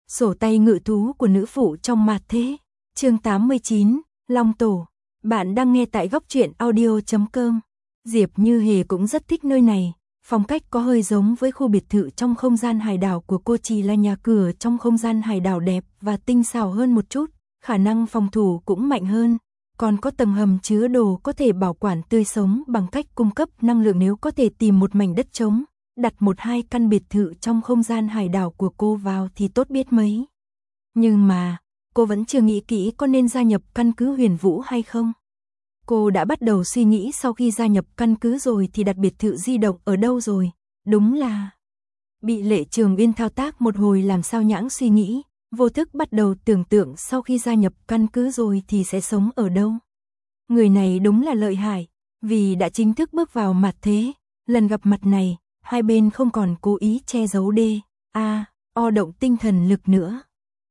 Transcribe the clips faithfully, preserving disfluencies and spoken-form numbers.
Sổ tay ngự thú của nữ phụ trong mạt thế. Chương tám mươi chín, Long Tổ. Bạn đang nghe tại góc truyện audio chấm com. Diệp Như Hề cũng rất thích nơi này, phong cách có hơi giống với khu biệt thự trong không gian hải đảo của cô, chỉ là nhà cửa trong không gian hải đảo đẹp và tinh xảo hơn một chút, khả năng phòng thủ cũng mạnh hơn, còn có tầng hầm chứa đồ có thể bảo quản tươi sống bằng cách cung cấp năng lượng. Nếu có thể tìm một mảnh đất trống, đặt một hai căn biệt thự trong không gian hải đảo của cô vào thì tốt biết mấy. Nhưng mà, cô vẫn chưa nghĩ kỹ có nên gia nhập căn cứ Huyền Vũ hay không. Cô đã bắt đầu suy nghĩ sau khi gia nhập căn cứ rồi thì đặt biệt thự di động ở đâu rồi, đúng là... Bị Lệ Trường Uyên thao tác một hồi làm sao nhãng suy nghĩ, vô thức bắt đầu tưởng tượng sau khi gia nhập căn cứ rồi thì sẽ sống ở đâu. Người này đúng là lợi hại, vì đã chính thức bước vào mặt thế, lần gặp mặt này, hai bên không còn cố ý che giấu D, A, O động tinh thần lực nữa.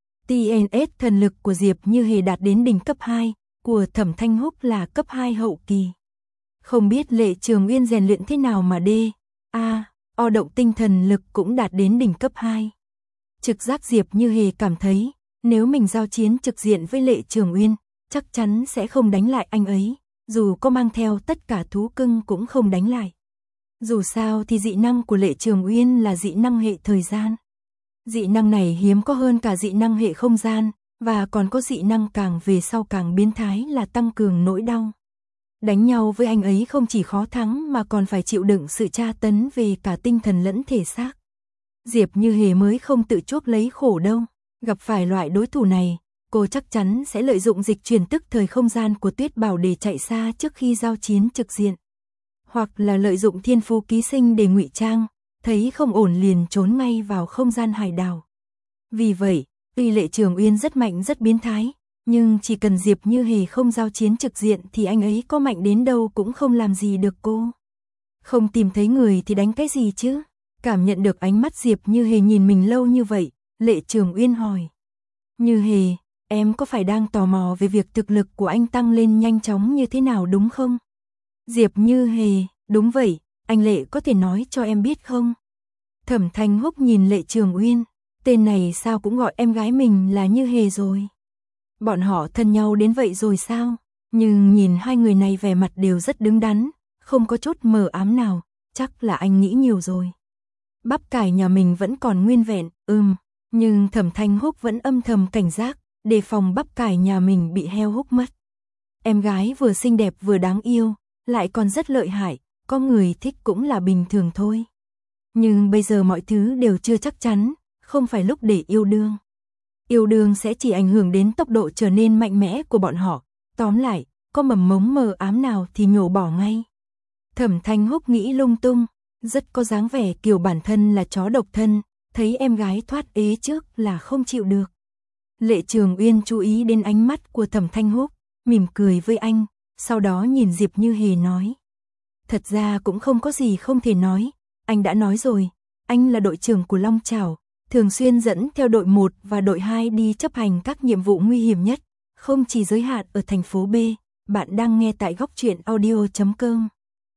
tê en ét thần lực của Diệp Như Hề đạt đến đỉnh cấp hai, của Thẩm Thanh Húc là cấp hai hậu kỳ. Không biết Lệ Trường Uyên rèn luyện thế nào mà D, A, O động tinh thần lực cũng đạt đến đỉnh cấp hai. Trực giác Diệp Như Hề cảm thấy, nếu mình giao chiến trực diện với Lệ Trường Uyên, chắc chắn sẽ không đánh lại anh ấy, dù có mang theo tất cả thú cưng cũng không đánh lại. Dù sao thì dị năng của Lệ Trường Uyên là dị năng hệ thời gian. Dị năng này hiếm có hơn cả dị năng hệ không gian, và còn có dị năng càng về sau càng biến thái là tăng cường nỗi đau. Đánh nhau với anh ấy không chỉ khó thắng mà còn phải chịu đựng sự tra tấn về cả tinh thần lẫn thể xác. Diệp Như Hề mới không tự chuốc lấy khổ đâu. Gặp phải loại đối thủ này, cô chắc chắn sẽ lợi dụng dịch chuyển tức thời không gian của Tuyết Bảo để chạy xa trước khi giao chiến trực diện. Hoặc là lợi dụng thiên phú ký sinh để ngụy trang, thấy không ổn liền trốn ngay vào không gian hải đảo. Vì vậy, tuy Lệ Trường Uyên rất mạnh rất biến thái, nhưng chỉ cần Diệp Như Hề không giao chiến trực diện thì anh ấy có mạnh đến đâu cũng không làm gì được cô. Không tìm thấy người thì đánh cái gì chứ? Cảm nhận được ánh mắt Diệp Như Hề nhìn mình lâu như vậy, Lệ Trường Uyên hỏi. Như Hề, em có phải đang tò mò về việc thực lực của anh tăng lên nhanh chóng như thế nào đúng không? Diệp Như Hề, đúng vậy, anh Lệ có thể nói cho em biết không? Thẩm Thanh Húc nhìn Lệ Trường Uyên, tên này sao cũng gọi em gái mình là Như Hề rồi. Bọn họ thân nhau đến vậy rồi sao? Nhưng nhìn hai người này vẻ mặt đều rất đứng đắn, không có chút mờ ám nào, chắc là anh nghĩ nhiều rồi. Bắp cải nhà mình vẫn còn nguyên vẹn, ừm, nhưng Thẩm Thanh Húc vẫn âm thầm cảnh giác, đề phòng bắp cải nhà mình bị heo húc mất. Em gái vừa xinh đẹp vừa đáng yêu, lại còn rất lợi hại, có người thích cũng là bình thường thôi. Nhưng bây giờ mọi thứ đều chưa chắc chắn, không phải lúc để yêu đương. Yêu đương sẽ chỉ ảnh hưởng đến tốc độ trở nên mạnh mẽ của bọn họ, tóm lại, có mầm mống mờ ám nào thì nhổ bỏ ngay. Thẩm Thanh Húc nghĩ lung tung, rất có dáng vẻ kiểu bản thân là chó độc thân, thấy em gái thoát ế trước là không chịu được. Lệ Trường Uyên chú ý đến ánh mắt của Thẩm Thanh Húc, mỉm cười với anh, sau đó nhìn Diệp Như Hề nói. Thật ra cũng không có gì không thể nói, anh đã nói rồi, anh là đội trưởng của Long Chảo, thường xuyên dẫn theo đội một và đội hai đi chấp hành các nhiệm vụ nguy hiểm nhất, không chỉ giới hạn ở thành phố B. Bạn đang nghe tại góc truyện audio chấm com.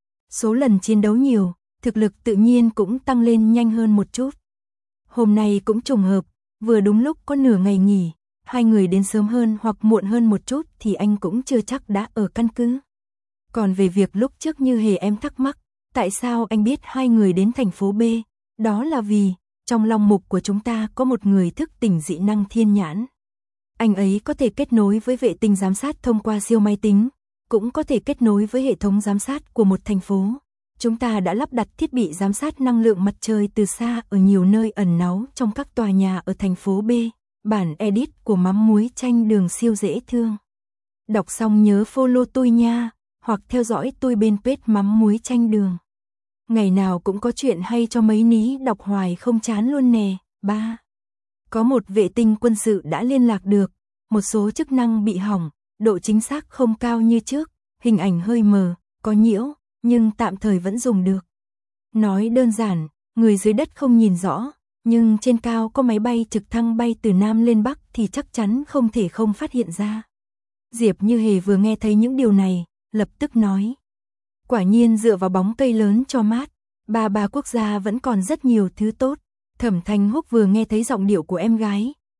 Số lần chiến đấu nhiều, thực lực tự nhiên cũng tăng lên nhanh hơn một chút. Hôm nay cũng trùng hợp, vừa đúng lúc có nửa ngày nghỉ, hai người đến sớm hơn hoặc muộn hơn một chút thì anh cũng chưa chắc đã ở căn cứ. Còn về việc lúc trước Như Hề em thắc mắc, tại sao anh biết hai người đến thành phố B, đó là vì, trong long mục của chúng ta có một người thức tỉnh dị năng thiên nhãn. Anh ấy có thể kết nối với vệ tinh giám sát thông qua siêu máy tính, cũng có thể kết nối với hệ thống giám sát của một thành phố. Chúng ta đã lắp đặt thiết bị giám sát năng lượng mặt trời từ xa ở nhiều nơi ẩn náu trong các tòa nhà ở thành phố B. Bản edit của mắm muối chanh đường siêu dễ thương. Đọc xong nhớ follow tôi nha, hoặc theo dõi tôi bên page mắm muối chanh đường. Ngày nào cũng có chuyện hay cho mấy ní đọc hoài không chán luôn nè. Ba. Có một vệ tinh quân sự đã liên lạc được, một số chức năng bị hỏng, độ chính xác không cao như trước, hình ảnh hơi mờ, có nhiễu, nhưng tạm thời vẫn dùng được. Nói đơn giản, người dưới đất không nhìn rõ, nhưng trên cao có máy bay trực thăng bay từ Nam lên Bắc thì chắc chắn không thể không phát hiện ra. Diệp Như Hề vừa nghe thấy những điều này, lập tức nói. Quả nhiên dựa vào bóng cây lớn cho mát, ba ba quốc gia vẫn còn rất nhiều thứ tốt. Thẩm Thanh Húc vừa nghe thấy giọng điệu của em gái,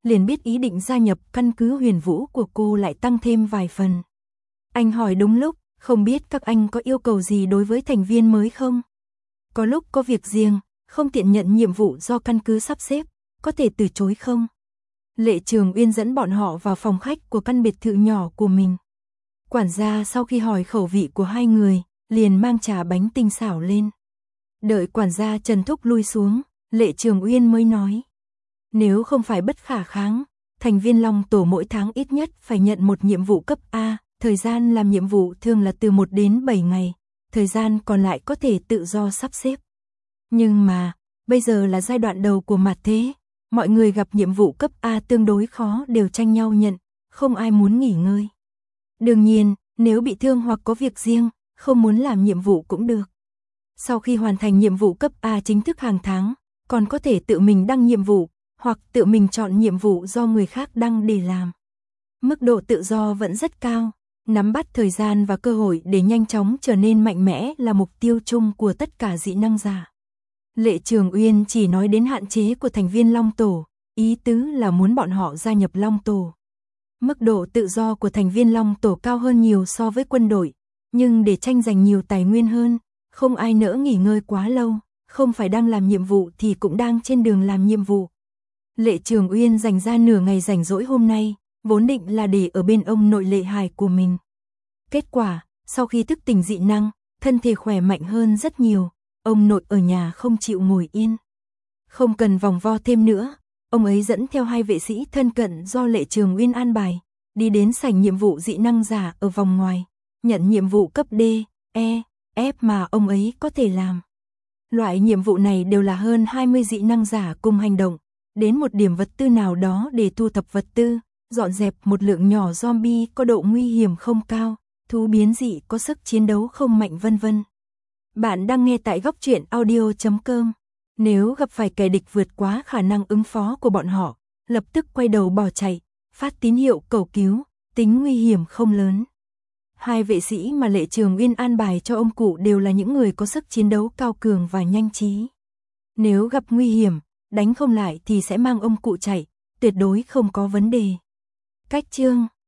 liền biết ý định gia nhập căn cứ Huyền Vũ của cô lại tăng thêm vài phần. Anh hỏi đúng lúc, không biết các anh có yêu cầu gì đối với thành viên mới không? Có lúc có việc riêng, không tiện nhận nhiệm vụ do căn cứ sắp xếp, có thể từ chối không? Lệ Trường Uyên dẫn bọn họ vào phòng khách của căn biệt thự nhỏ của mình. Quản gia sau khi hỏi khẩu vị của hai người, liền mang trà bánh tinh xảo lên. Đợi quản gia Trần Thúc lui xuống, Lệ Trường Uyên mới nói. Nếu không phải bất khả kháng, thành viên Long Tổ mỗi tháng ít nhất phải nhận một nhiệm vụ cấp A, thời gian làm nhiệm vụ thường là từ một đến bảy ngày, thời gian còn lại có thể tự do sắp xếp. Nhưng mà, bây giờ là giai đoạn đầu của mặt thế, mọi người gặp nhiệm vụ cấp A tương đối khó đều tranh nhau nhận, không ai muốn nghỉ ngơi. Đương nhiên, nếu bị thương hoặc có việc riêng, không muốn làm nhiệm vụ cũng được. Sau khi hoàn thành nhiệm vụ cấp A chính thức hàng tháng, còn có thể tự mình đăng nhiệm vụ, hoặc tự mình chọn nhiệm vụ do người khác đăng để làm. Mức độ tự do vẫn rất cao, nắm bắt thời gian và cơ hội để nhanh chóng trở nên mạnh mẽ là mục tiêu chung của tất cả dị năng giả. Lệ Trường Uyên chỉ nói đến hạn chế của thành viên Long Tổ, ý tứ là muốn bọn họ gia nhập Long Tổ. Mức độ tự do của thành viên Long Tổ cao hơn nhiều so với quân đội, nhưng để tranh giành nhiều tài nguyên hơn, không ai nỡ nghỉ ngơi quá lâu, không phải đang làm nhiệm vụ thì cũng đang trên đường làm nhiệm vụ. Lệ Trường Uyên dành ra nửa ngày rảnh rỗi hôm nay, vốn định là để ở bên ông nội Lệ Hải của mình. Kết quả, sau khi thức tỉnh dị năng, thân thể khỏe mạnh hơn rất nhiều, ông nội ở nhà không chịu ngồi yên. Không cần vòng vo thêm nữa, ông ấy dẫn theo hai vệ sĩ thân cận do Lệ Trường Uyên an bài, đi đến sảnh nhiệm vụ dị năng giả ở vòng ngoài, nhận nhiệm vụ cấp D, E, F mà ông ấy có thể làm. Loại nhiệm vụ này đều là hơn hai mươi dị năng giả cùng hành động, đến một điểm vật tư nào đó để thu thập vật tư, dọn dẹp một lượng nhỏ zombie có độ nguy hiểm không cao, thú biến dị có sức chiến đấu không mạnh vân vân. Bạn đang nghe tại góc truyện audio chấm com. Nếu gặp phải kẻ địch vượt quá khả năng ứng phó của bọn họ, lập tức quay đầu bỏ chạy, phát tín hiệu cầu cứu, tính nguy hiểm không lớn. Hai vệ sĩ mà Lệ Trường Uyên an bài cho ông cụ đều là những người có sức chiến đấu cao cường và nhanh trí. Nếu gặp nguy hiểm, đánh không lại thì sẽ mang ông cụ chạy, tuyệt đối không có vấn đề. Cách chương